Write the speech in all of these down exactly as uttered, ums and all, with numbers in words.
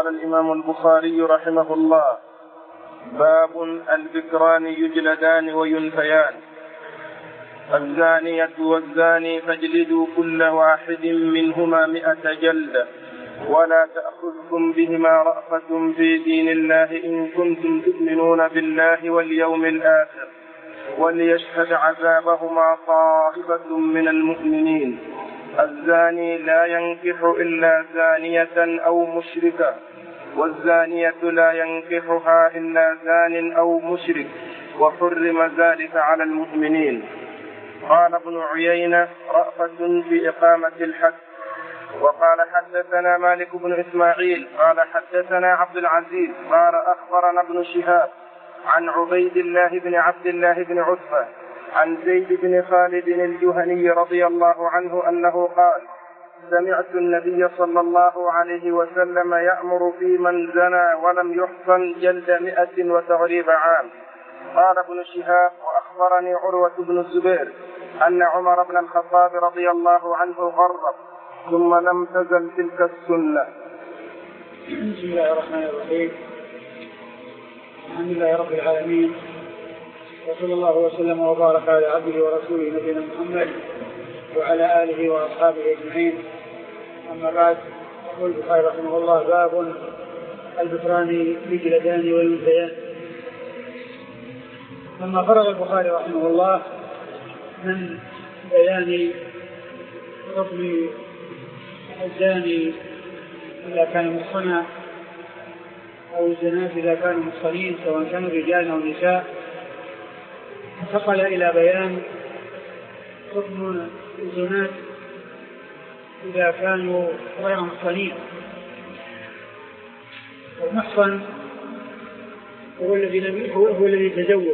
قال الإمام البخاري رحمه الله: باب البكران يجلدان وينفيان. الزانية والزاني فاجلدوا كل واحد منهما مئة جلدة ولا تأخذكم بهما رأفة في دين الله إن كنتم تؤمنون بالله واليوم الآخر وليشهد عذابهما طائفة من المؤمنين. الزاني لا ينكح إلا زانية أو مشركة والزانية لا ينكحها إلا زان أو مشرك وحرم ذلك على المؤمنين. قال ابن عيينة: رأفة في إقامة الحد. وقال حدثنا مالك بن إسماعيل قال حدثنا عبد العزيز قال أخبرنا ابن شهاب عن عبيد الله بن عبد الله بن عتبة عن زيد بن خالد الجهني رضي الله عنه أنه قال: سمعت النبي صلى الله عليه وسلم يأمر في من زنى ولم يحصن جلد مئة وتغريب عام. قال ابن شهاب: وأخبرني عروة بن الزبير أن عمر بن الخطاب رضي الله عنه غرب ثم لم تزل تلك السنة. بسم الله الرحمن الرحيم. الحمد لله رب العالمين، وصلى الله وسلم وبارك على عبده ورسوله نبينا محمد وعلى آله وأصحابه أجمعين. أما بعد، يقول البخاري رحمه الله: باب البكران يجلدان وينفيان. لما فرغ البخاري رحمه الله من بيان حكم الزاني إذا كان محصنا أو الزناة إذا كانوا محصنين سواء كانوا رجال أو نساء، انتقل إلى بيان حكم الزناة إذا كانوا غير محصنين. والمحصن هو الذي هو الذي يتزوج،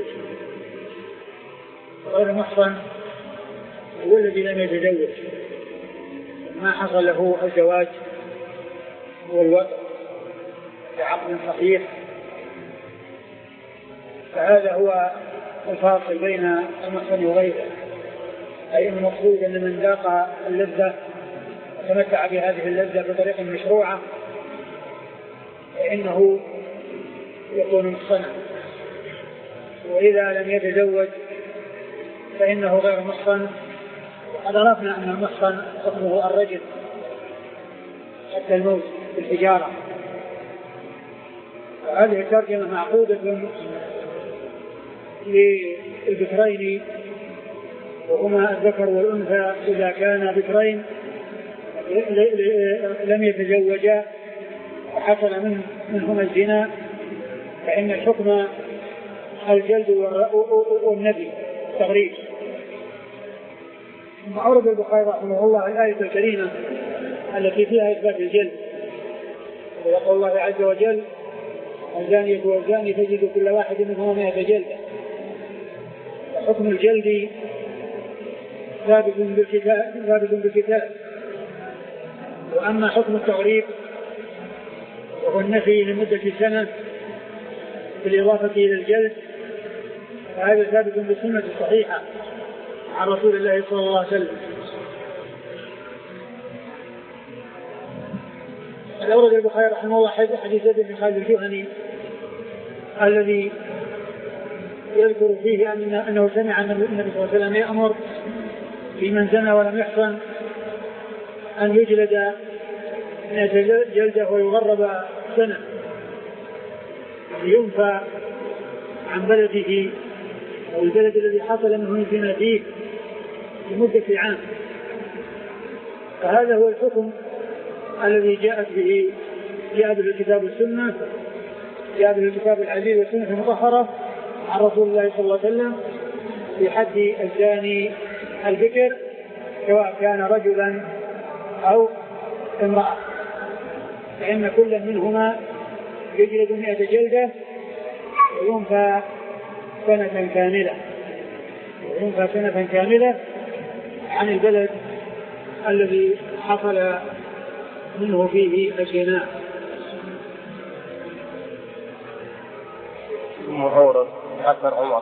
غير محصن هو الذي لم يتزوج، ما حصل له الزواج والوطء بعقد صحيح. فهذا هو الفاصل بين المحصن وغيره، أي المقصود أن من ذاق اللذة وتمتع بهذه اللذة بطريقة مشروعة فإنه يكون محصنا، وإذا لم يتزوج فإنه غير محصن. وقد عرفنا أن المحصن حكمه الرجم حتى الموت بالحجارة. هذه الترجمة معقودة للبكرين وهما الذكر والأنثى إذا كان بكرين لم يتزوجا وحصل من منهما الزنا فإن الحكم الجلد والنبي التغريب. ثم أورد البخاري رحمه الله الآية الكريمة التي فيها إثبات الجلد، ويقول الله عز وجل: الزانية والزاني فاجلدوا كل واحد منهما مئة جلدة. حكم الجلد ثابت بالكتاب ثابت بالكتاب وأما حكم التغريب وهو النفي لمدة سنة بالإضافة إلى الجلد فهذا ثابت بالسنة الصحيحة عن رسول الله صلى الله عليه وسلم. أورد البخاري رحمه الله حديث زيد بن خالد الجهني الذي يذكر فيه أنه سمع أن النبي صلى الله عليه وسلم يأمر في من زنى ولم يحصن أن يجلد مئة جلدة ويغرب سنة، لينفى عن بلده أو البلد الذي حصل منه الزنا فيه لمدة عام. فهذا هو الحكم الذي جاءت به جاء به الكتاب والسنة، جاء به الكتاب العزيز والسنة المطهرة عن رسول الله صلى الله عليه وسلم في حد الزاني البكر سواء كان رجلا أو امرأة، فإن كل منهما يجلد مئة جلدة وينفى سنة كاملة وينفى سنة كاملة عن البلد الذي حصل منه فيه الزنا. مهورة أثر عمر.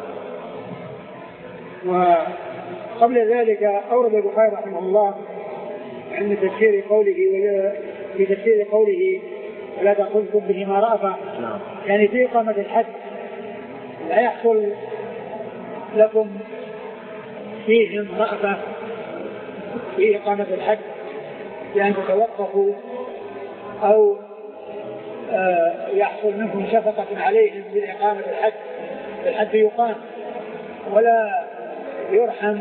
وقبل ذلك أورد البخاري رحمه الله عند تفسير قوله في تفسير قوله ولا تأخذكم بهما رأفة، يعني في إقامة الحد لا يحصل لكم فيهم رأفة في إقامة الحد بأن تتوقفوا أو آه يحصل منكم شفقة عليهم بإقامة الحد. الحد يقام ولا يرحم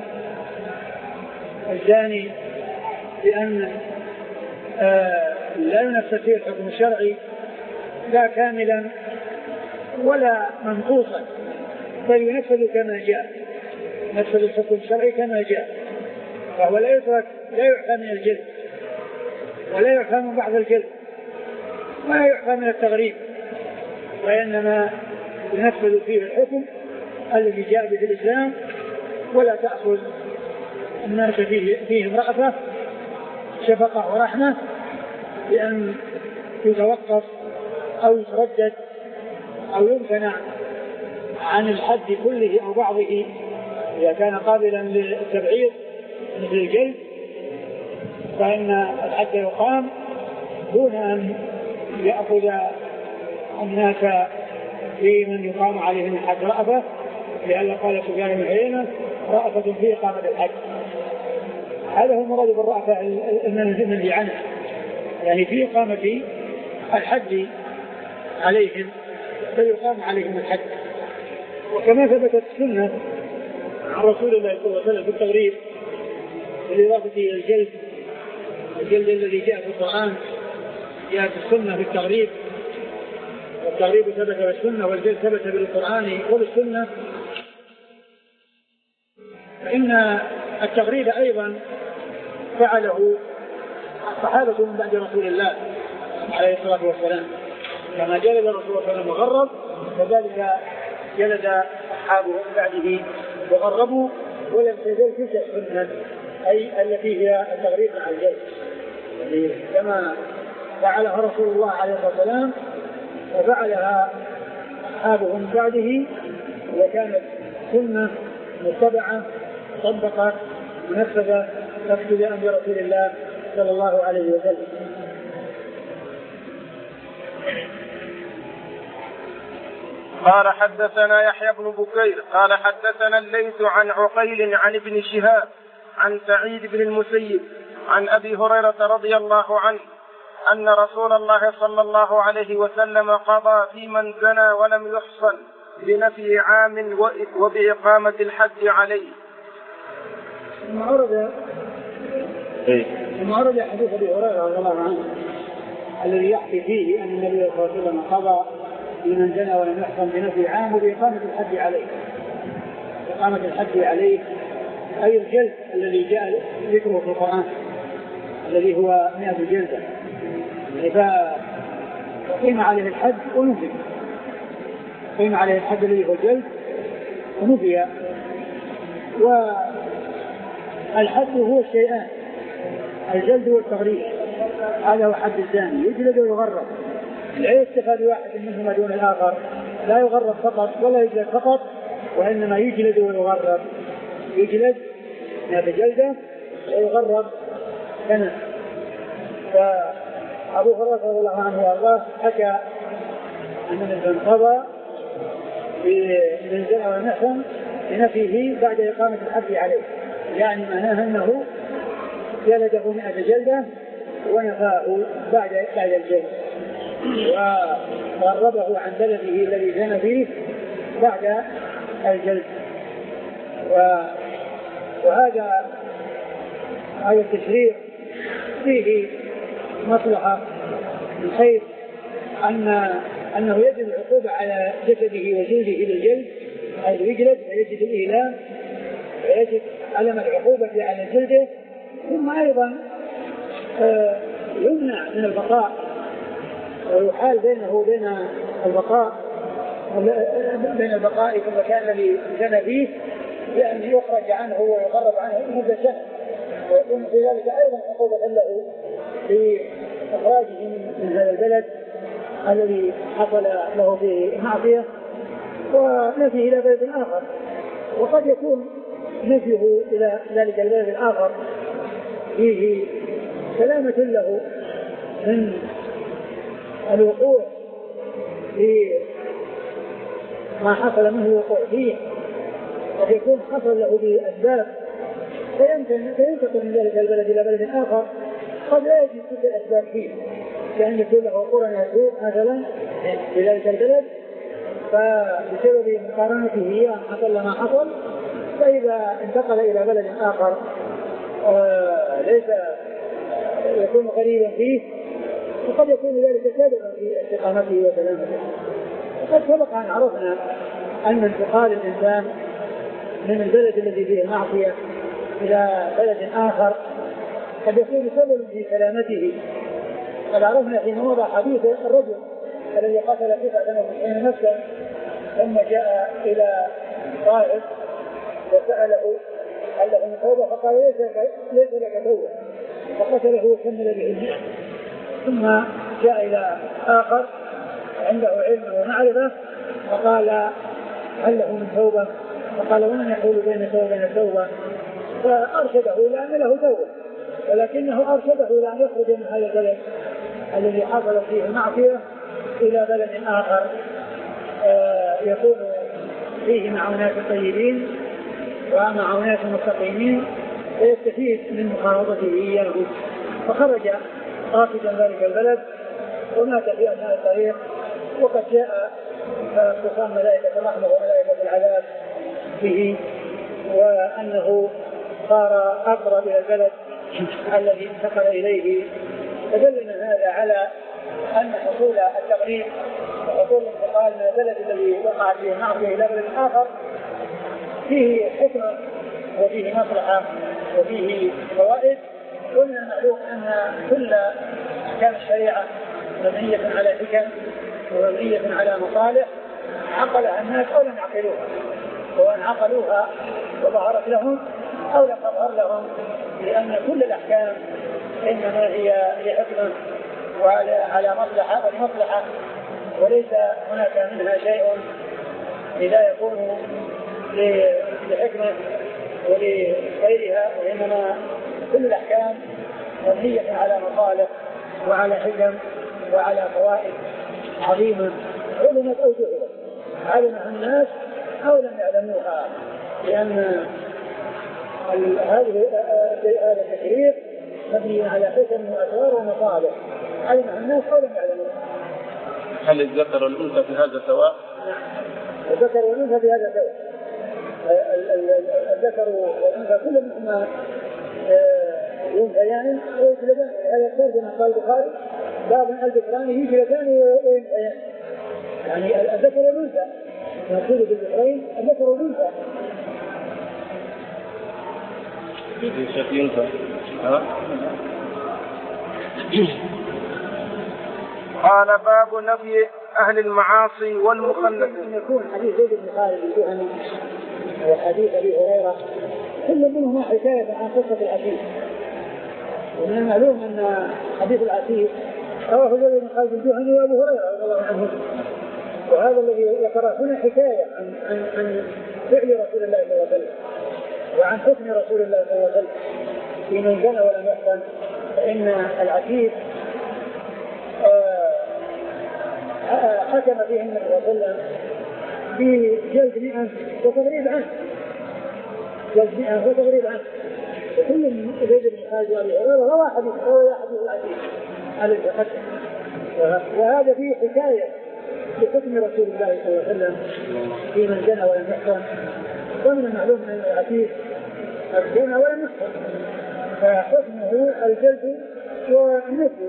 الزاني بأن آه لا ينفذ فيه الحكم الشرعي لا كاملا ولا منقوصا، بل ينفذ كما جاء، ينفذ الحكم الشرعي كما جاء، فهو لا يترك، لا يعفى من الجلد ولا يعفى من بعض الجلد ولا يعفى من التغريب، وإنما ينفذ فيه الحكم الذي جاء به الإسلام، ولا تأخذ الناس فيه فيهم رأفة شفقة ورحمة بأن يتوقف أو يتردد أو يمتنع عن الحد كله أو بعضه إذا كان قابلا للتبعيض مثل الجلد، فإن الحد يقام دون أن يأخذ الناس في من يقام عليهم الحد رأفة، لأن قال سفيان بن عيينة رأفة في إقامة الحد. هذا هو المراد بالرأفة المنهي عنه، يعني في إقامة الحد عليهم فيقام عليهم الحد. وكما ثبتت السنة عن رسول الله صلى الله عليه وسلم في التغريب بالإضافة إلى الجلد، الجلد الذي جاء في القرآن جاء في السنة في التغريب، والتغريب ثبت بالسنة والجلد ثبت بالقرآن وبالسنة، فإن التغريب أيضا فعله الصحابة من بعد رسول الله عليه الصلاة والسلام، كما جلد الرسول صلى الله عليه وسلم وغرب كذلك جلد أصحابه من بعده وغربوا، ولم تزل تلك السنة أي التي هي التغريب مع الجلد كما فعلها رسول الله عليه الصلاة والسلام وفعلها أصحابه من بعده، وكانت سنة متبعة طبقت منفذة تفسد أمر رسول الله صلى الله عليه وسلم. قال حدثنا يحيى بن بكير قال حدثنا الليث عن عقيل عن ابن شهاب عن سعيد بن المسيب عن أبي هريرة رضي الله عنه أن رسول الله صلى الله عليه وسلم قضى في من زنى ولم يحصن بنفي عام وبإقامة الحد عليه. ثم ورد ثم ورد حديث أبي هريرة رضي الله عنه الذي يحكي فيه أن النبي صلى الله عليه وسلم قضى في من زنى ولم يحصن بنفي عام وبإقامة الحد عليه. إقامة الحد عليه أي الجلد الذي جاء ذكره في القرآن الذي هو مئة جلدة، فقيم عليه الحد ونفي، قيم عليه الحد الذي هو الجلد ونفي. والحد هو الشيئان، الجلد والتغريب، هذا هو حد الزاني، يجلد ويغرب، لا يستفاد واحد منهما دون الآخر، لا يغرب فقط ولا يجلد فقط، وإنما يجلد ويغرب، يجلد مئة جلدة ويغرب سنة. فأبو هريرة رضي الله عنه وارضاه حكى أن من قضى من زنى ولم يحصن بنفيه بعد إقامة الحد عليه، يعني معناه أنه جلده مئة جلدة ونفاه بعد بعد الجلد، وغربه عن بلده الذي زنى فيه بعد الجلد. وهذا هذا التشريع فيه مصلحة من حيث أن أنه يجب العقوبة على جسده وجلده للجلد، حيث يجلد ويجب الإيلام ويجب علم العقوبة على جلده، ثم أيضا يمنع من البقاء ويحال بينه وبين البقاء بين البقاء في المكان الذي زنى فيه بأن يخرج عنه ويغرب عنه مدة سنة، ويكون في ذلك أيضا عقوبة له في إخراجه من هذا البلد الذي حصل له في معصية ونفيه إلى بلد آخر. وقد يكون نفيه إلى ذلك البلد الآخر فيه سلامة له من الوقوع في ما حصل منه الوقوع فيه قد يكون حصل له بأسباب فينتقل من ذلك البلد إلى بلد آخر قد لا يجد تلك الأسباب فيه، كأن يكون له قرن يسوء مثلا في ذلك البلد، فبسبب مقارنته إياه حصل ما حصل، فإذا انتقل إلى بلد آخر آه ليس يكون غريبا فيه، وقد يكون ذلك سببا في استقامته وسلامته. وقد سبق أن عرفنا أن انتقال الإنسان من البلد الذي فيه المعصية إلى بلد آخر قد يكون سببا في سلامته. قد عرفنا حين وضع حديث الرجل الذي قتل تسعة وتسعين نفسا ثم جاء إلى طائف وسأله هل له من توبة فقال ليس لك توبة، فقتله وكمل بعلمه. ثم جاء إلى آخر عنده علم ومعرفة فقال هل له من توبة، فقال ومن يحول بين توبة وبين توبة، فأرشده إلى أن له توبة، ولكنه أرشده إلى أن يخرج من هذا البلد الذي حصل فيه المعصية إلى بلد آخر يكون فيه مع أناس طيبين ومع أناس مستقيمين ويستفيد من مخالطته إياه. فخرج قاصدا ذلك البلد ومات في أثناء الطريق، وقد جاء اتصال ملائكة الرحمة وملائكة العذاب به، وأنه صار أقرب إلى البلد الذي انتقل إليه. فدلنا هذا على أن حصول التغريب وحصول الانتقال من البلد الذي وقع فيه المعصية إلى بلد آخر فيه حكمة وفيه مصلحة وفيه فوائد. ومن المعلوم أن كل أحكام الشريعة مبنية على حكم ومبنية على مصالح عقلها الناس أو لم يعقلوها، وأن عقلوها وظهرت لهم أو لم تظهر لهم، لأن كل الأحكام إنما هي لحكمة وعلى على مصلحة والمصلحة، وليس هناك منها شيء لا يكون لحكمة ولغيرها، وإنما كل الأحكام مبنية على مصالح وعلى حكم وعلى فوائد عظيمة علمت أو جهلت، علمها الناس أو لم يعلموها، لأن هذه هذا التشريع مبني على حكم وأسرار ومصالح علمها الناس أو لم يعلموها. هل الذكر والأنثى في هذا سواء؟ الذكر والأنثى في هذا سواء. الذكر والأنثى كل منهما ينثيان ويجلدان، هذا يقول كما قال البخاري باب الذكران يجلدان وينثيان، يعني الذكر والأنثى يقول بالذكرين الذكر والأنثى. قال باب نفي أهل المعاصي والمخلفين. يكون حديث زيد بن خالد الجهني وحديث أبي هريرة كل منهما حكاية عن قصة العتيق، ومن المعلوم أن حديث العتيق رواه زيد بن خالد الجهني وأبو هريرة رضي الله عنه، وهذا الذي ذكر هنا حكاية عن عن عن فعل رسول الله صلى الله عليه وسلم وعن حكم رسول الله صلى الله عليه وسلم في من زنى ولم يحسن. فإن العتيق حكم فيه النبي صلى الله عليه وسلم بجلد مئة وتغريب عنه، جلد مئة وتغريب عنه. وكل من زيد بن خالد وأبي هريرة روى حديث روى حديث العتيق على التقدم، وهذا فيه حكاية بحكم رسول الله صلى الله عليه وسلم في من زنى ولم يحسن. ومن المعلوم أن العتيق زنى ولم يحسن فحكمه الجلد والنفي.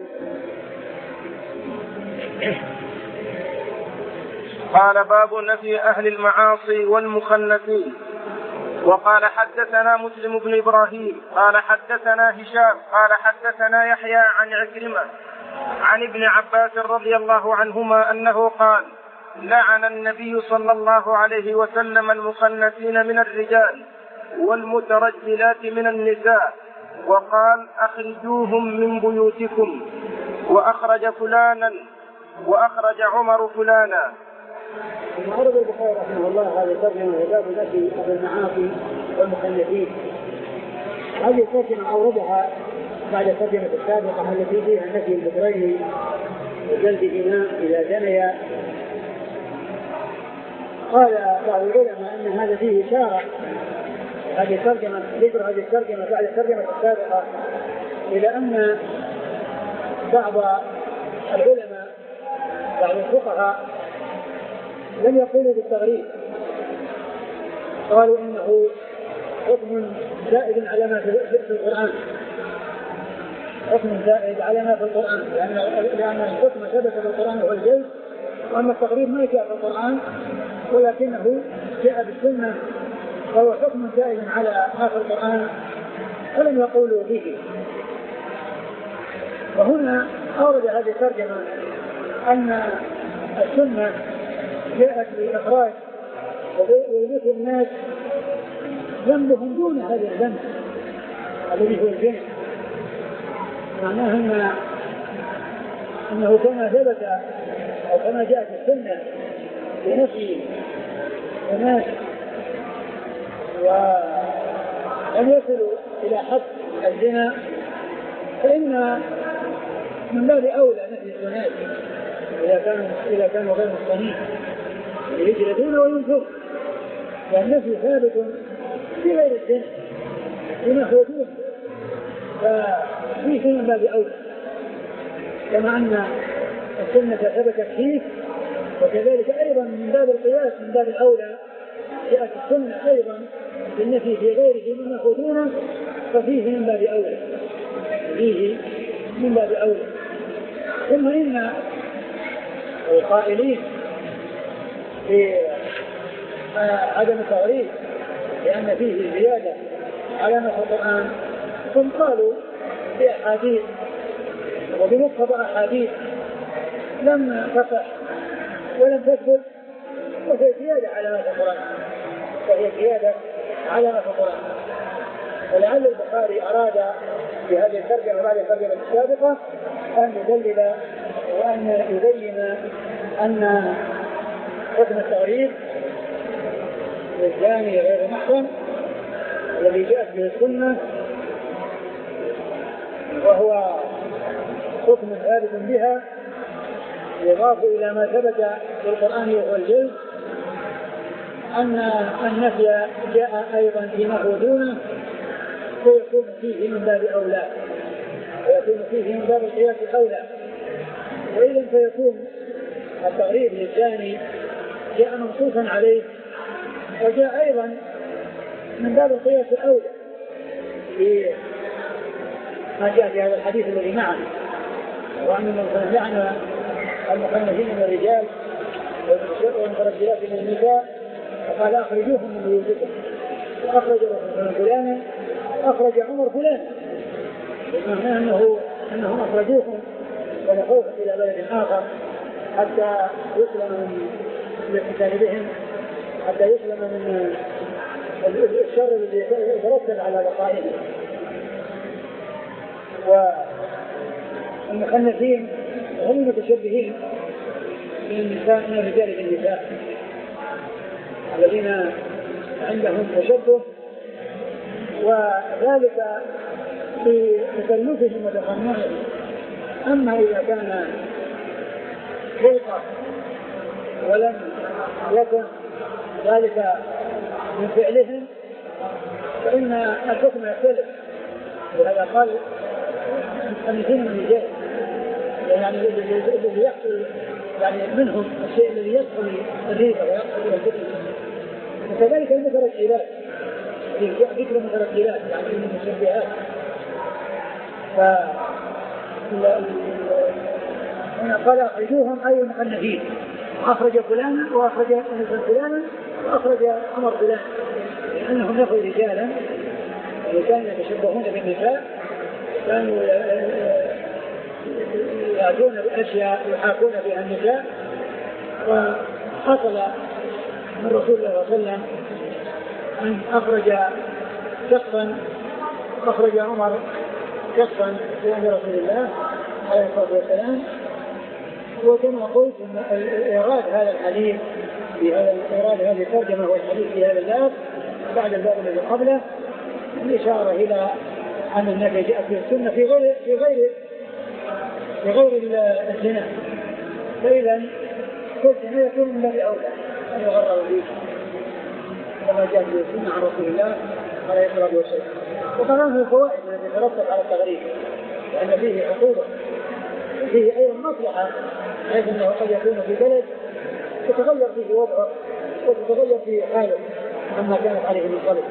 قال باب نفي أهل المعاصي والمخلفين. وقال حدثنا مسلم بن إبراهيم قال حدثنا هشام قال حدثنا يحيى عن عكرمة عن ابن عباس رضي الله عنهما أنه قال لعن النبي صلى الله عليه وسلم المخنثين من الرجال والمترجلات من النساء، وقال أخرجوهم من بيوتكم، وأخرج فلانا وأخرج عمر فلانا. وعرض البخاري رحمه الله هذا الترجمة باب نفي أهل المعاصي والمخلفين. هذه الترجمة أوردها بعد الترجمة السابقة التي فيها نفي الذكرين وجلدهما إذا زنيا. قال بعض العلماء أن هذا فيه إشارة، هذه الترجمة ذكر هذه الترجمة بعد الترجمة السابقة، إلى أن بعض العلماء بعض الفقهاء لم يقولوا بالتغريب، قالوا إنه حكم زائد على ما في القرآن، حكم زائد على ما في القرآن، لأن لأن الحكم ثبت في القرآن هو الجلد، وأما التغريب ما جاء في القرآن ولكنه جاء بالسنة، فهو حكم زائد على ما في القرآن، فلم يقولوا به. وهنا أورد هذه الترجمة أن السنة جاءت لإخراج ويذكر الناس ذنبهم دون هذا الذنب الذي هو الجنة، معناه أن أنه كما ثبت أو كما جاءت السنة بنفي الناس وأن يصلوا إلى حد الزنا، فإن من باب أولى نفي الزنا إذا كانوا إذا كانوا غير مصطنعين يجلدون وينفون، والنفي ثابت في غير الزنا بما هو دون، ففيه من باب أولى، كما أن السنة ثبتت فيه، وكذلك أيضا من باب القياس من باب الأولى جاءت السنة أيضا بالنفي في غيره مما هو دونه، ففيه من باب أولى، فيه من باب أولى. ثم إن القائلين في عدم التغريب لأن فيه زيادة على ما في القرآن، ثم قالوا بأحاديث وبمقتضى أحاديث لم تصح ولم تثبت، وهي زيادة على ما في القرآن، وهي زيادة على ما في القرآن. ولعل البخاري أراد في هذه الترجمة بعد الترجمة السابقة أن يدلل وأن يبين أن حكم التغريب للزاني غير محرم الذي جاءت به السنة وهو حكم ثابت بها يضاف إلى ما ثبت في القرآن وهو الجلد، أن النفي جاء أيضا فيما هو دونه، فيكون فيه من باب أولى، ويكون فيه من باب القياس الأولى. وإذا فيكون التغريب للزاني جاء منصوصا عليه، وجاء أيضا من باب القياس الأولى في ما جاء في هذا الحديث الذي معنا، وأن من لعن المخنثين من الرجال والمترجلات من النساء فقال أخرجوهم من بيوتكم، أخرج رسول فلانا أخرج عمر فلانا، بمعنى أنه أنهم أخرجوهم ونفوهم إلى بلد آخر حتى يسلم من الاقتتال بهم، حتى يسلم من الشر الذي يترتب على بقائهم. والمخنثين هم المتشبهين من النساء من الرجال بالنساء الذين عندهم تشبه، وذلك في تكلفهم وتقنعهم. أما إذا كان خلقة ولم يكن ذلك من فعلهم فإن الحكم يختلف، وهذا قال المخنثين من الرجال، يعني الذي يحصل يعني منهم الشيء الذي يدخل الريبة ويدخل إلى الجسم، وكذلك المترجلات ذكر المترجلات يعني المشبهات. هنا قال أخرجوهم أي المخنثين، أخرج فلانا وأخرج فلانا وأخرج عمر فلانا، لأنهم نفوا رجالا وكانوا يتشبهون بالنساء، كانوا يأتون بأشياء يحاكون بها النساء. وحصل من رسول الله صلى الله عليه وسلم أن أخرج شخصا أخرج عمر شخصا في عند رسول الله عليه الصلاة والسلام. وكما قلت أن إيراد هذا الحديث في هذا إيراد هذه الترجمة والحديث في هذا الباب بعد الباب الذي قبله الإشارة إلى أن النبي جاء في السنة في غير في غير في غير الزنا، فإذا كل سنة يكون من باب أولى أن يغرر به كما جاء في السنة عن رسول الله عليه الصلاة والسلام. وطبعا من الفوائد التي تترتب على التغريب لأن فيه عقوبة وفيه أيضا مصلحة، حيث أنه قد يكون في بلد تتغير فيه وضعه وتتغير فيه حاله عما كانت عليه من قبل.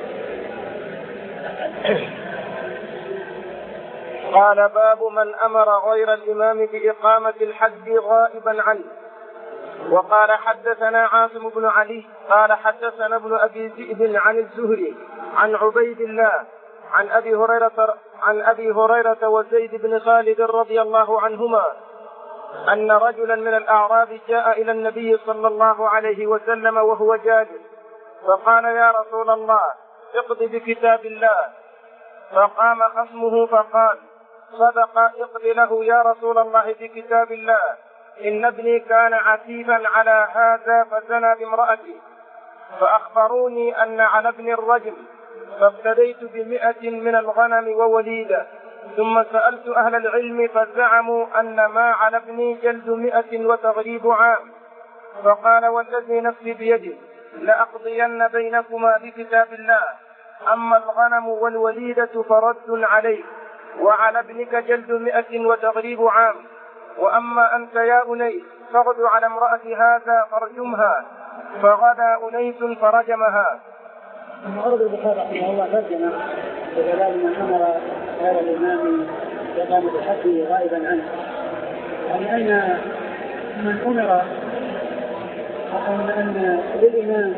قال باب من أمر غير الإمام بإقامة الحد غائبا عنه. وقال حدثنا عاصم بن علي قال حدثنا ابن أبي ذئب عن الزهري عن عبيد الله عن أبي هريرة عن أبي هريرة وزيد بن خالد رضي الله عنهما أن رجلا من الأعراب جاء إلى النبي صلى الله عليه وسلم وهو جالس فقال يا رسول الله اقض بكتاب الله. فقام خصمه فقال صدق اقض له يا رسول الله بكتاب الله، إن ابني كان عتيبا على هذا فزنى بامرأتي، فأخبروني أن على ابن الرجم، فافتديت بمئة من الغنم ووليدة، ثم سألت أهل العلم فزعموا أن ما على ابني جلد مئة وتغريب عام. فقال والذي نفسي بيده لأقضين بينكما بكتاب الله، أما الغنم والوليدة فرد عليك، وعلى ابنك جلد مئة وتغريب عام، وأما أنت يا أنيس فاغد على امرأة هذا فارجمها. فغدا أنيس فرجمها. ثم أرد البخاري رحمه الله ترجمة بكلام من أمر غير الإمام بإقامة الحد غائبا عنه، يعني أن من أمر أن أن للإمام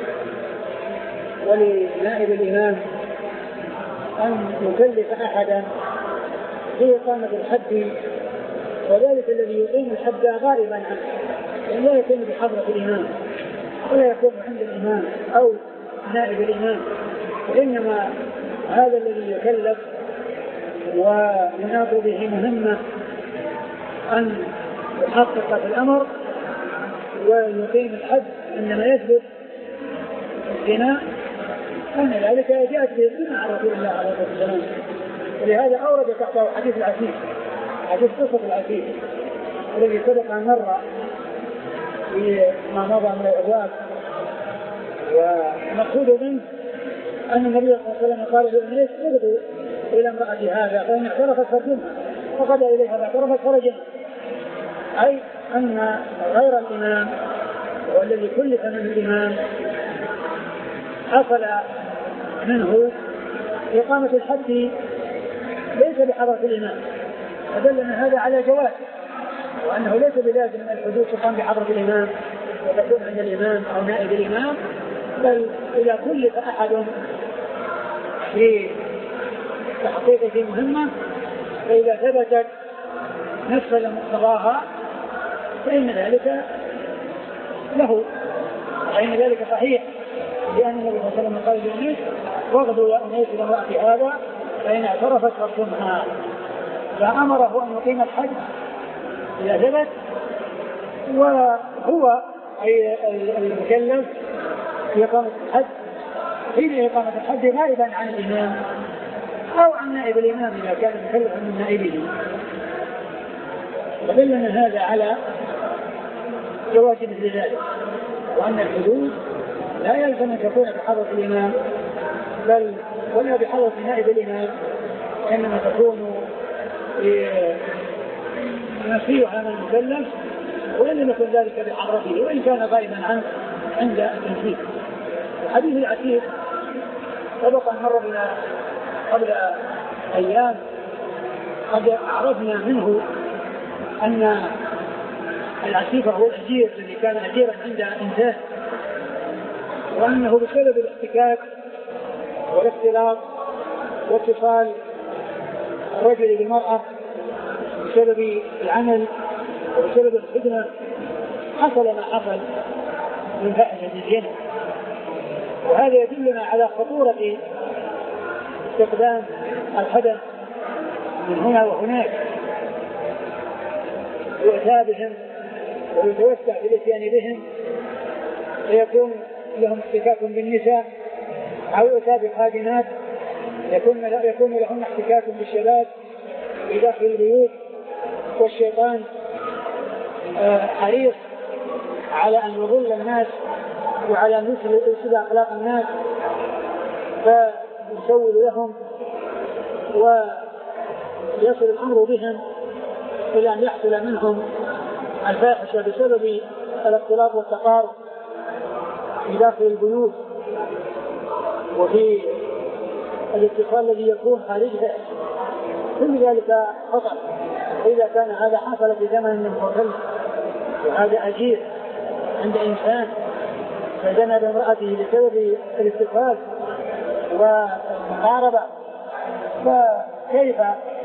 ولنائب الإمام أن يكلف أحدا في إقامة الحد، وذلك الذي يقيم الحد غائبا عنه، يعني لا يكون بحضرة الإمام ولا يكون عند الإمام أو نائب الإمام، وإنما هذا الذي يكلف ويناط به مهمة أن يحقق في الأمر ويقيم الحد عندما يثبت الزنا، أن ذلك جاءت به السنة على رسول الله عليه الصلاة والسلام. ولهذا أورد تحته حديث العتيق، حديث قصة العتيق الذي سبق أن مر فيما مضى من الأبواب. ومقصود منه أن النبي صلى الله عليه وسلم قال لأنيس اغدوا إلى امرأة هذا فإن اعترفت فرجمها، فغدا إليها فاعترفت فرجمها، أي أن غير الإمام والذي كلف من الإمام حصل منه إقامة الحد ليس بحضرة الإمام، فدلنا هذا على جواز، وأنه ليس بلازم أن الحدود تقام بحضرة الإمام وتكون عند الإمام أو نائب الإمام، بل إذا كلف أحد في تحقيق شيء مهمة فإذا ثبتت نفس مقتضاها فإن ذلك له، فإن ذلك صحيح، لأن النبي صلى الله عليه وسلم قال لأنيس واغدوا يا أنيس إلى امرأة هذا فإن اعترفت فارجمها، فأمره أن يقيم الحد إذا ثبت، وهو أي المكلف في إقامة الحد حين إقامة الحد غائبا عن الإمام أو عن نائب الإمام إذا كان مكلفا من نائبه. فدلنا هذا على جواز مثل ذلك، وأن الحدود لا يلزم أن تكون بحضرة الإمام بل ولا بحضرة نائب الإمام، إنما تكون نصيحة من المكلف وإن لم يكن ذلك بحضرته وإن كان غائبا عنه عند التنفيذ. الحديث العتيق سبق أن مر بنا قبل أيام، قد عرفنا منه أن العتيق هو الأجير الذي كان أجيرا عند إنسان، وأنه بسبب الاحتكاك والاختلاط واتصال الرجل بالمرأة بسبب العمل وبسبب الخدمة حصل ما حصل من فاحشة الزنا. وهذا يدلنا على خطورة استخدام الحدث من هنا وهناك، يؤتى بهم ويتوسع في الاتيان بهم فيكون لهم احتكاك بالنساء، أو يؤتى بخادمات يكون يكون لهم احتكاك بالشباب في داخل البيوت، والشيطان حريص على أن يضل الناس وعلى أن يفسد أخلاق الناس فيسول لهم ويصل الأمر بهم إلى أن يحصل منهم الفاحشة بسبب الاختلاط والتقارب في داخل البيوت وفي الاتصال الذي يكون خارجها. كل ذلك خطأ. إذا كان هذا حصل في زمن من قبل وهذا أجير عند إنسان فزنى بامرأته بسبب الاتصال والمقاربة، فكيف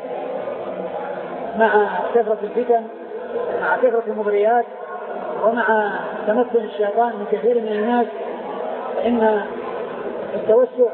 مع كثرة الفتن، مع كثرة المغريات، ومع تمكن الشيطان من كثير من الناس؟ فإن التوسع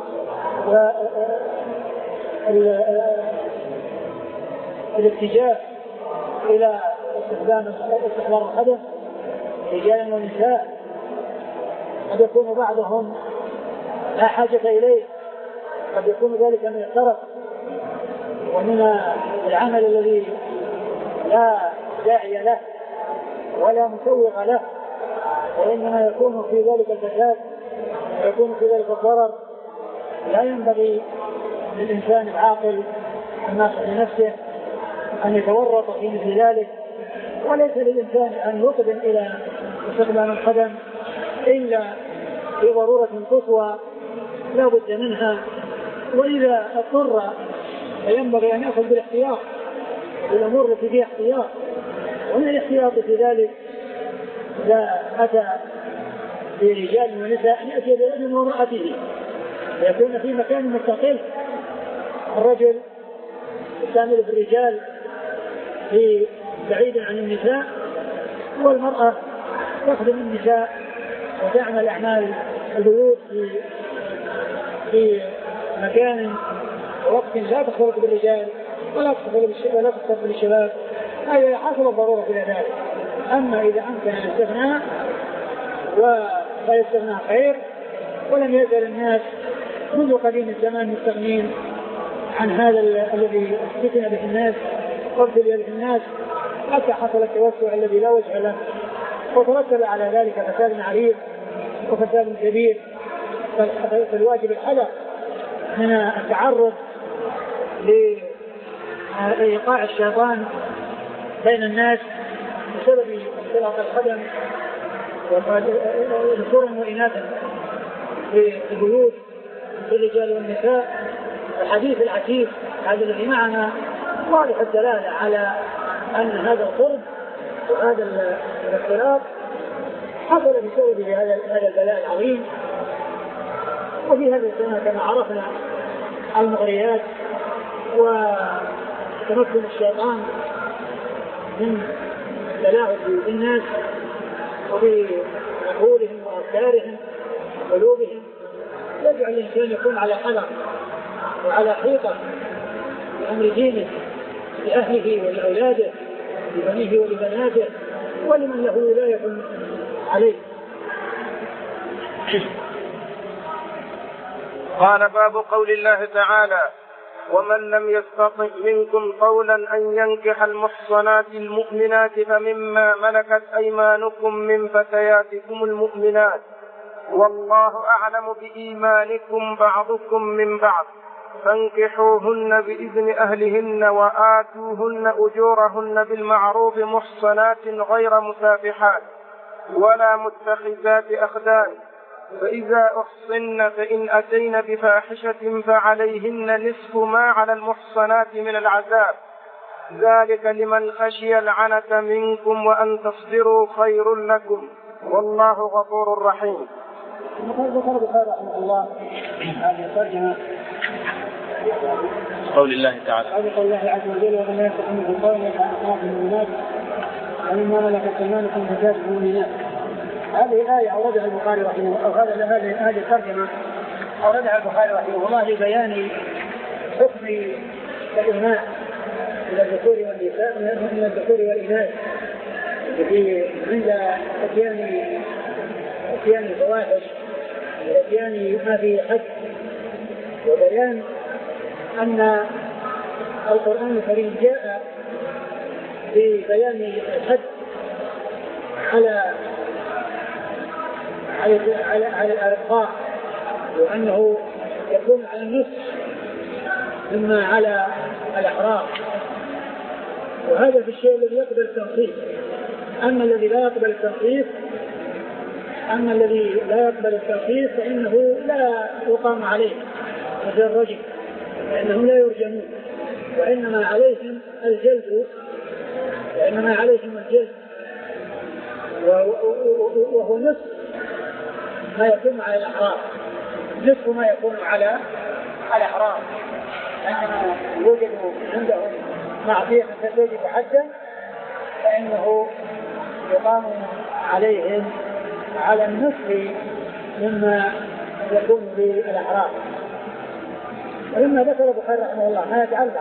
والاتجاه إلى استخدام استخدام الخدم رجالا ونساء قد يكون بعضهم لا حاجة إليه، قد يكون ذلك من الطرف ومن العمل الذي لا داعي له ولا مسوغ له، وإنما يكون في ذلك الفساد ويكون في ذلك الضرر. لا ينبغي للإنسان العاقل الناصح لنفسه أن يتورط في مثل ذلك، وليس للإنسان أن يقدم إلى استخدام الخدم إلا بضرورة قصوى لا بد منها، وإذا اضطر فينبغي أن يأخذ بالاحتياط بالأمور التي فيها احتياط. ومن الاحتياط في ذلك إذا أتى برجال ونساء أن يأتي برجل وامرأته ليكون في مكان مستقل. الرجل يستعمل في الرجال في بعيد عن النساء، والمرأة تخدم النساء وتعمل أعمال البيوت في في مكان ووقت لا تختلط بالرجال ولا تختلط بالشباب. هذا حصل الضرورة إلى ذلك. أما إذا أمكن الاستغناء فالاستغناء خير، ولم يزل الناس منذ قديم الزمان مستغنين عن هذا الذي فتن به الناس وابتلي به الناس حتى حصل التوسع الذي لا وجه له، وترتب على ذلك فساد عريض وفساد كبير. فالواجب الحذر من التعرض لإيقاع الشيطان بين الناس بسبب اختلاط الخدم وذكورا وإناثا في البيوت بالرجال والنساء. الحديث العتيق هذا الذي معنا واضح الدلالة على أن هذا القرب وهذا الاختلاط حصل بسبب هذا البلاء العظيم. وفي هذا السنة كما عرفنا المغريات وتمكن الشيطان من تلاعب بالناس وبعقولهم وأفكارهم وقلوبهم، يجعل الإنسان يكون على حذر وعلى حيطة بأمر دينه لأهله ولأولاده لبنيه ولبناته ولمن له ولاية عليه. قال باب قول الله تعالى: ومن لم يستطع منكم قولا أن ينكح المحصنات المؤمنات فمما ملكت أيمانكم من فتياتكم المؤمنات والله أعلم بإيمانكم بعضكم من بعض فانكحوهن بإذن أهلهن وآتوهن أجورهن بالمعروف محصنات غير مسافحات ولا متخذات أخدان، فإذا أحصن فإن أتين بفاحشة فعليهن نصف ما على المحصنات من العذاب، ذلك لمن خشي العنة منكم وأن تصبروا خير لكم والله غفور رحيم. ذكر البخاري رحمه الله هذه الترجمة قول الله تعالى: قول الله عز وجل: ومن يستطع منكم قولا أن ينكح المؤمنات ومما ملكت أيمانكم من فتياتكم المؤمنات. هذه الآية أوردها البخاري رحمه الله، أو هذا هذه الترجمة أوردها البخاري رحمه الله لبيان حكم الإيمان إلى الذكور والنساء من الذكور والإناث عند أتيان أتيان الفواحش وأتيان ما فيه حد، وبيان أن القرآن الكريم جاء ببيان الحد على على على, على الأرقاء وأنه يكون على النصف مما على الأحرار، وهذا في الشيء الذي يقبل التنصيص. أما الذي لا يقبل التنصيص أما الذي لا يقبل التنصيص فإنه لا يقام عليه مثل الرجل، لأنهم لا يرجمون، وإنما عليهم الجلد وإنما عليهم الجلد وهو نصف ما يكون على الأحرار، نصف ما يكون على الأحرار، عندما يوجد عندهم معصية تزوج حدا فإنه يقام عليهم على النصف مما يكون بالأحرار. ولما ذكر البخاري رحمه الله ما يتعلق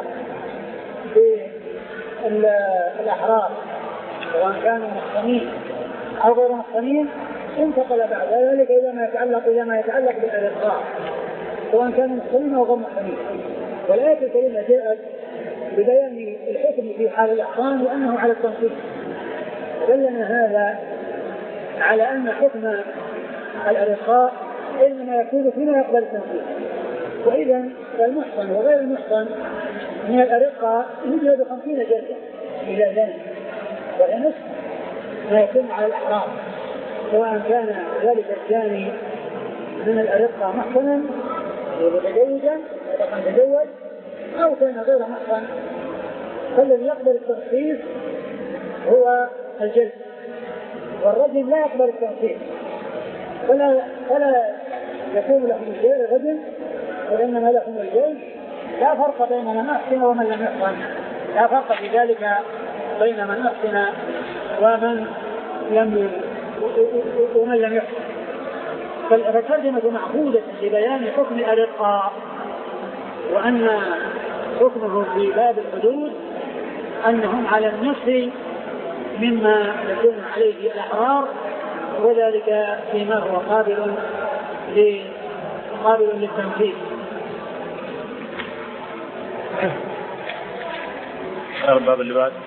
بالأحرار سواء كانوا محصنين أو غير محصنين انتقل بعد ذلك إلى ما يتعلق إلى ما يتعلق بالإرقاء سواء كانوا محصنين أو غير محصنين. والآية الكريمة جاءت ببيان الحكم في حال الإحصان وأنه على التنصيص، دلنا هذا على أن حكم الإرقاء إنما يكون فيما يقبل التنصيص. وإذا المحصن وغير المحصن من الأرقاء يجلد خمسين جلدة إلى ذلك، وهي نصف ما يكون على الأحرار، سواء كان ذلك الثاني من الأرقاء محصنا متزوجا يتزوج أو كان غير محصن. فالذي يقبل التنصيص هو الجلد، والرجل لا يقبل التنصيص، فلا فلا يكون لهم الرجل وإنما لهم الجلد. لا فرق بين من أحسن ومن لم يحسن، لا فرق في ذلك بين من أحسن ومن لم ومن لم يحسن. فالترجمة معقودة لبيان حكم الإرقاء، وأن حكمه في باب الحدود أنهم على النصف مما يكون عليه الأحرار، وذلك فيما هو قابل قابل للتنفيذ. الباب اللي بعد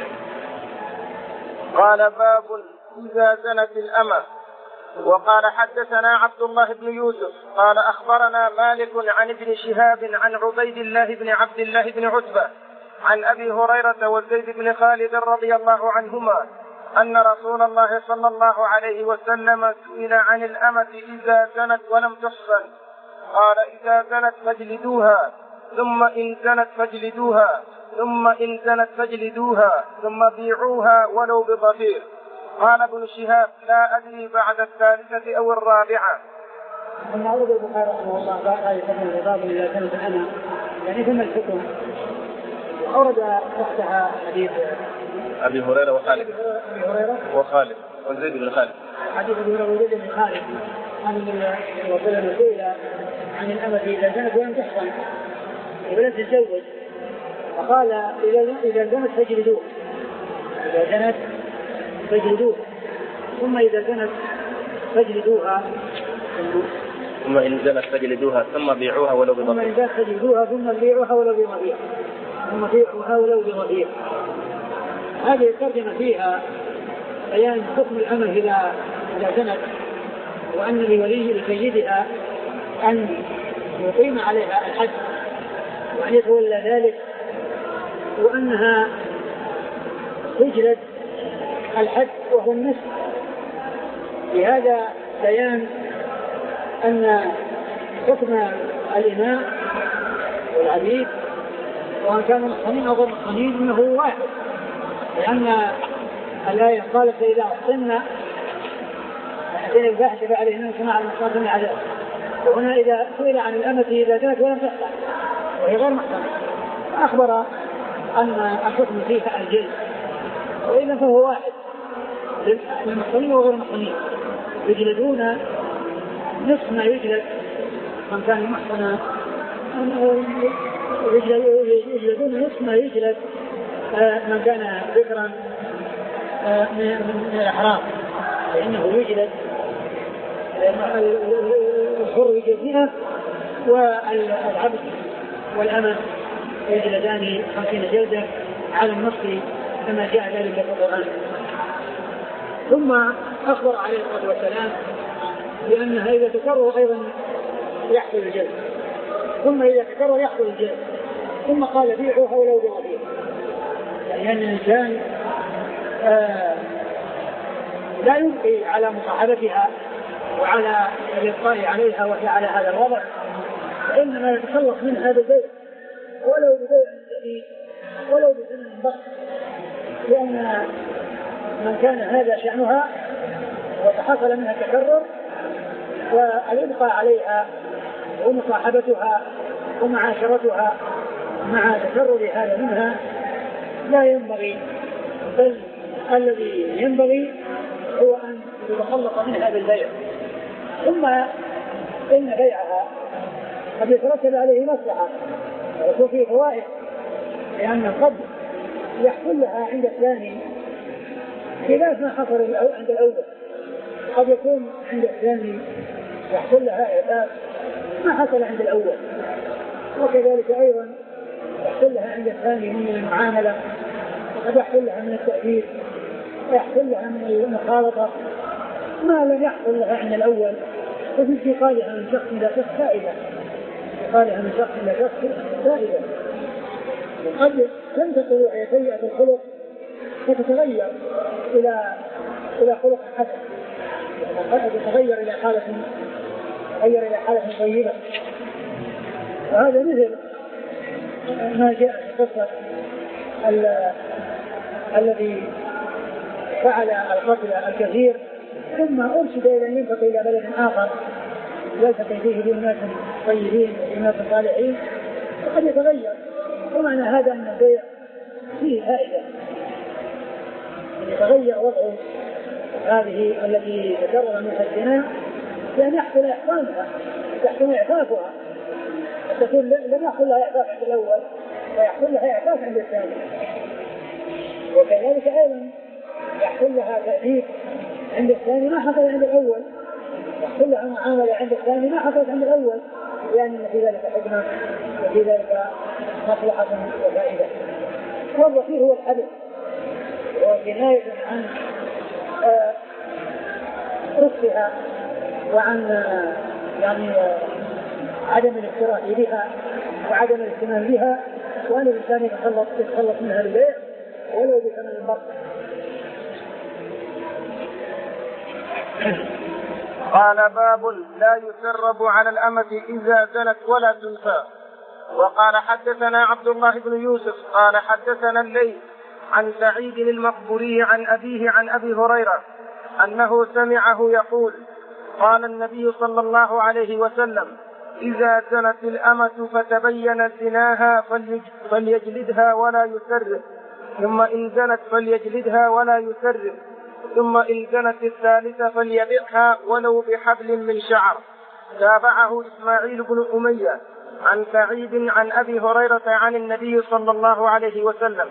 قال باب إذا زنت الأمة. وقال حدثنا عبد الله بن يوسف قال أخبرنا مالك عن ابن شهاب عن عبيد الله بن عبد الله بن عتبة عن أبي هريرة وزيد بن خالد رضي الله عنهما أن رسول الله صلى الله عليه وسلم سئل عن الأمة إذا زنت ولم تحصن، قال إذا زنت فاجلدوها، ثم إن زنت فاجلدوها، ثم إن زنت فاجلدوها، ثم بيعوها ولو بضفير. قال ابن شهاب لا أدري بعد الثالثة أو الرابعة. ثم عرض البخاري رحمه الله قال يسمى الخطاب إذا كانت الأمة يعني ثم الحكم، أورد تحتها حديث أبي هريرة وخالد أبي هريرة وخالد وزيد بن خالد حديث أبي هريرة وزيد بن خالد عن النبي وسلم سئل عن الأمة إذا زنت ولم تحصن ولم تتزوج، فقال إذا إذا زنت فاجلدوها، إذا زنت فاجلدوها، ثم إذا زنت فاجلدوها، ثم إن زنت فاجلدوها، ثم بيعوها ولو بضفير، ثم إن زنت فاجلدوها، ثم بيعوها ولو بضفير، ثم بيعوها ولو بضفير. هذه الترجمة فيها بيان حكم الأمة إذا إذا زنت، وأن لولي لسيدها أن يقيم عليها الحد وأن يتولى ذلك، وأنها تجلد الحد وهو النصف. بهذا بيان أن حكم الإماء والعبيد وأن كانوا محصنين أو غير محصنين إنه واحد، لأن الآية قالت فإذا أحصنا فأتينا الفاحشة فعليهن سماع المحصنات من عذاب. وهنا إذا سئل عن الأمة إذا زنت ولم تحصن وهي غير محصنة فأخبر أن الحكم فيها الجلد، وإذا فهو واحد للمحصنين وغير المحصنين، يجلدون نصف ما يجلد من كان محصنا، يجلدون نصف ما يجلد من كان ذكرا من الأحرام، لأنه يجلد الحر يجلد مئة والعبد والأمة يجلدان خمسين جلدة على النصف كما جاء ذلك في القرآن. ثم أخبر عليه الصلاة والسلام بأنها إذا تكرر أيضا يحصل الجلد، ثم إذا تكرر يحصل الجلد، ثم قال بيعوها ولو بغير، يعني أن الإنسان آه لا يبقي على مصاحبتها وعلى الإبقاء عليها وهي على هذا الوضع، وإنما يتخلص منها بالبيع ولو ببيع جديد ولو بثمن بخس، لأن من كان هذا شأنها وتحصل منها تكرر والإبقاء عليها ومصاحبتها ومعاشرتها مع تكرر هذا منها لا ينبغي، بل الذي ينبغي هو أن يتخلص منها بالبيع. ثم إن بيعها قد يترتب عليه مصلحة ويكون فيه فوائد، لأن قد يحصل لها عند الثاني خلاف ما حصل عند الأول، قد يكون عند الثاني يحصل لها عقاب ما حصل عند الأول، وكذلك أيضا يحصل لها عند الثاني من المعاملة، وقد يحصل لها من التأثير، ويحصل لها من المخالطة ما لم يحصل لها عند الأول، وفي انتقالها من شخص إلى شخص فائدة، انتقالها من شخص إلى شخص فائدة. وقد تنتقل وهي سيئة الخلق فتتغير إلى إلى خلق حسن، وقد تتغير إلى حالة تغير إلى حالة طيبة. وهذا مثل ما جاء في قصة الذي فعل القتل الكثير ثم أرشد إلى أن ينتقل إلى بلد آخر يلتقي فيه بأناس طيبين وأناس صالحين، وقد يتغير. ومعنى هذا أن البيع فيه فائدة، يتغير وضع هذه التي تكرر منها الزنا لأن يحصل إحسانها، يحصل إعفافها، تكون لم يحصل لها إعفاف عند الأول ويحصل لها إعفاف عند الثاني، وكذلك أيضا يحصل لها تأثير عند الثاني ما حصل عند الأول، يحصل لها معاملة عند الثاني ما حصلت عند الأول، لأن في ذلك حكمة وفي ذلك مصلحة وفائدة. والوصير هو الحدث وكناية عن آه رخصها وعن آه يعني آه عدم الاكتراث بها وعدم الاهتمام بها، وأن الإنسان يتخلص يتخلص منها بالبيع ولو بثمن البرد. قال باب لا يسرب على الأمة إذا زنت ولا تنفى. وقال حدثنا عبد الله بن يوسف قال حدثنا الليث عن سعيد المقبوري عن أبيه عن أبي هريرة أنه سمعه يقول قال النبي صلى الله عليه وسلم إذا زنت الأمة فتبين زناها فليجلدها ولا يسرب، ثم إن زنت فليجلدها ولا يسرب، ثم إن زنت الثالثة فليبعها ولو بحبل من شعر. تابعه إسماعيل بن أمية عن سعيد عن أبي هريرة عن النبي صلى الله عليه وسلم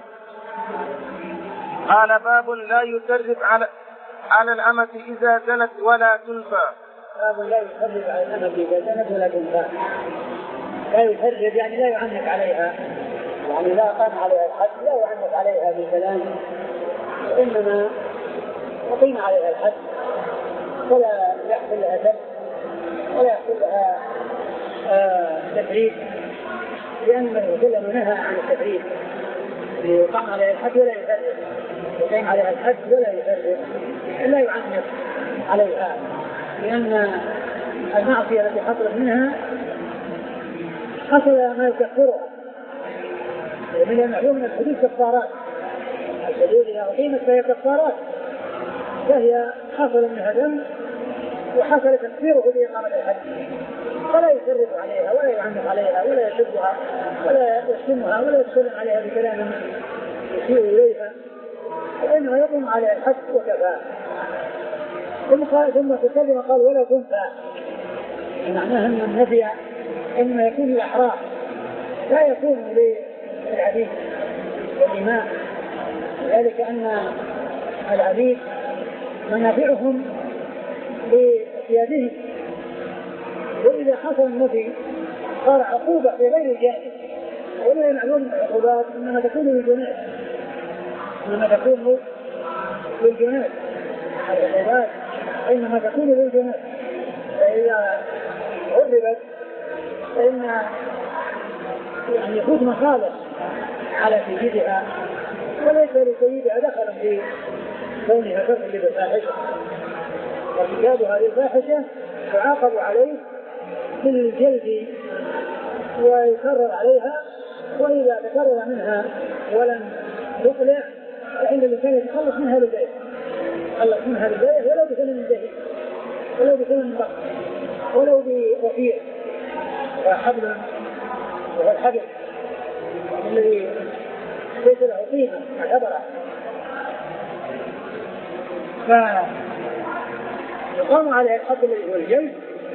قال باب لا يسرب على على الأمة إذا زنت ولا تنفى. باب لا يسرب على الأمة إذا زنت ولا تنفى. لا يسرب يعني لا يعنف عليها، يعني لا قام عليها الحد، لا يعنف عليها بكلام، وإنما يقيم عليها الحد ولا يحصل لها ذنب ولا يحصل لها آه تفريط، لأنه كلما نهى عن التفريط يقام عليها الحد ولا يفرق، يقيم عليها الحد ولا يفرق، لا يعنف عليها، لأن المعصية التي حصلت منها حصل ما يكفرها. من المعلوم من الحدود كفارات، الحدود إذا أقيمت فهي كفارات، فهي حصل منها ذنب وحصل تكفيره بإقامة الحد، فلا يسرب عليها ولا يعنف عليها ولا يشدها ولا يشتمها ولا يتكلم عليها بكلام يسيء إليها، وإنما يقوم عليها الحد وكفى. ثم قال ثم تكلم قال ولا تنفى، معناها أن النفي إنما يكون الأحرار لا يكون للعبيد والإماء، ذلك أن العبيد منافعهم لسيادهم، وإذا حصل النفي صار عقوبة لغير الجانب، ولا معلوم العقوبات إنما تكون للجنات، إنما تكون للجنات، العقوبات إنما تكون للجنود، فإذا عذبت فإن يعني يفوت مصالح على سيدها، وليس لسيدها دخل في كونها ترتكب الفاحشة، وارتكابها للفاحشة يعاقب عليه بالجلد ويكرر عليها، وإذا تكرر منها ولم تقلع فإن الإنسان يتخلص منها بالبيع، يتخلص منها بالبيع ولو بثمن زهيد ولو بثمن بخس ولو برفيع وحبل، وهو الحبل الذي ليس له قيمة معتبرة، فيقام عليه الحد الذي هو الجلد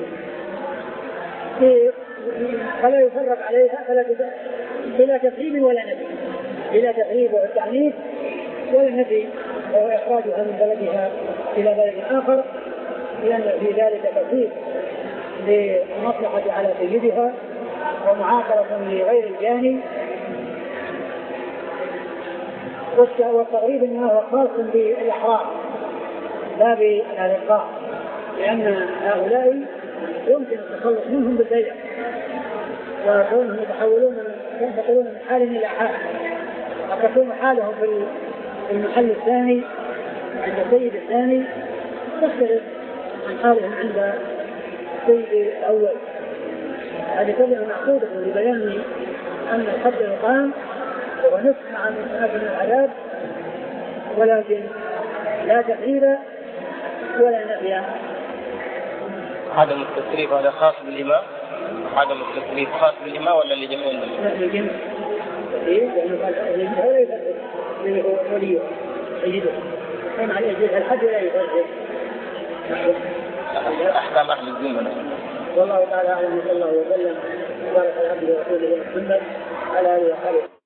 فلا يفرق عليها فلا بلا تفريب ولا نفي، بلا تفريب والتعنيف ولا نفي، وهو إخراجها من بلدها إلى بلد آخر، لأن في ذلك تفريب لمصلحة على سيدها ومعاقبة لغير الجاني، والتغريب انه هو خاص بالاحرار لا بالارقاء، لان هؤلاء يمكن التخلص منهم بالبيع، وكونهم يتحولون ينتقلون من حال الى حال، قد تكون حالهم في المحل الثاني عند السيد الثاني تختلف عن حالهم عند السيد الاول. هذه كلمه معقوده لبيان ان الحد يقام ونسمع عن من العذاب، ولكن لا تقريبا ولا نفيا. عدم التسريب هذا خاص بالإمام، عدم التسريب خاص بالإمام ولا لجميع الناس؟ لا للجميع، لأنه قال الجميع ولا يفرق اللي هو وليه سيده، كما عليه الجزء الحد ولا يفرق. أحكام أهل الذمة. والله تعالى أعلم، صلى الله عليه وسلم وبارك على عبده ورسوله محمد على آله وصحبه.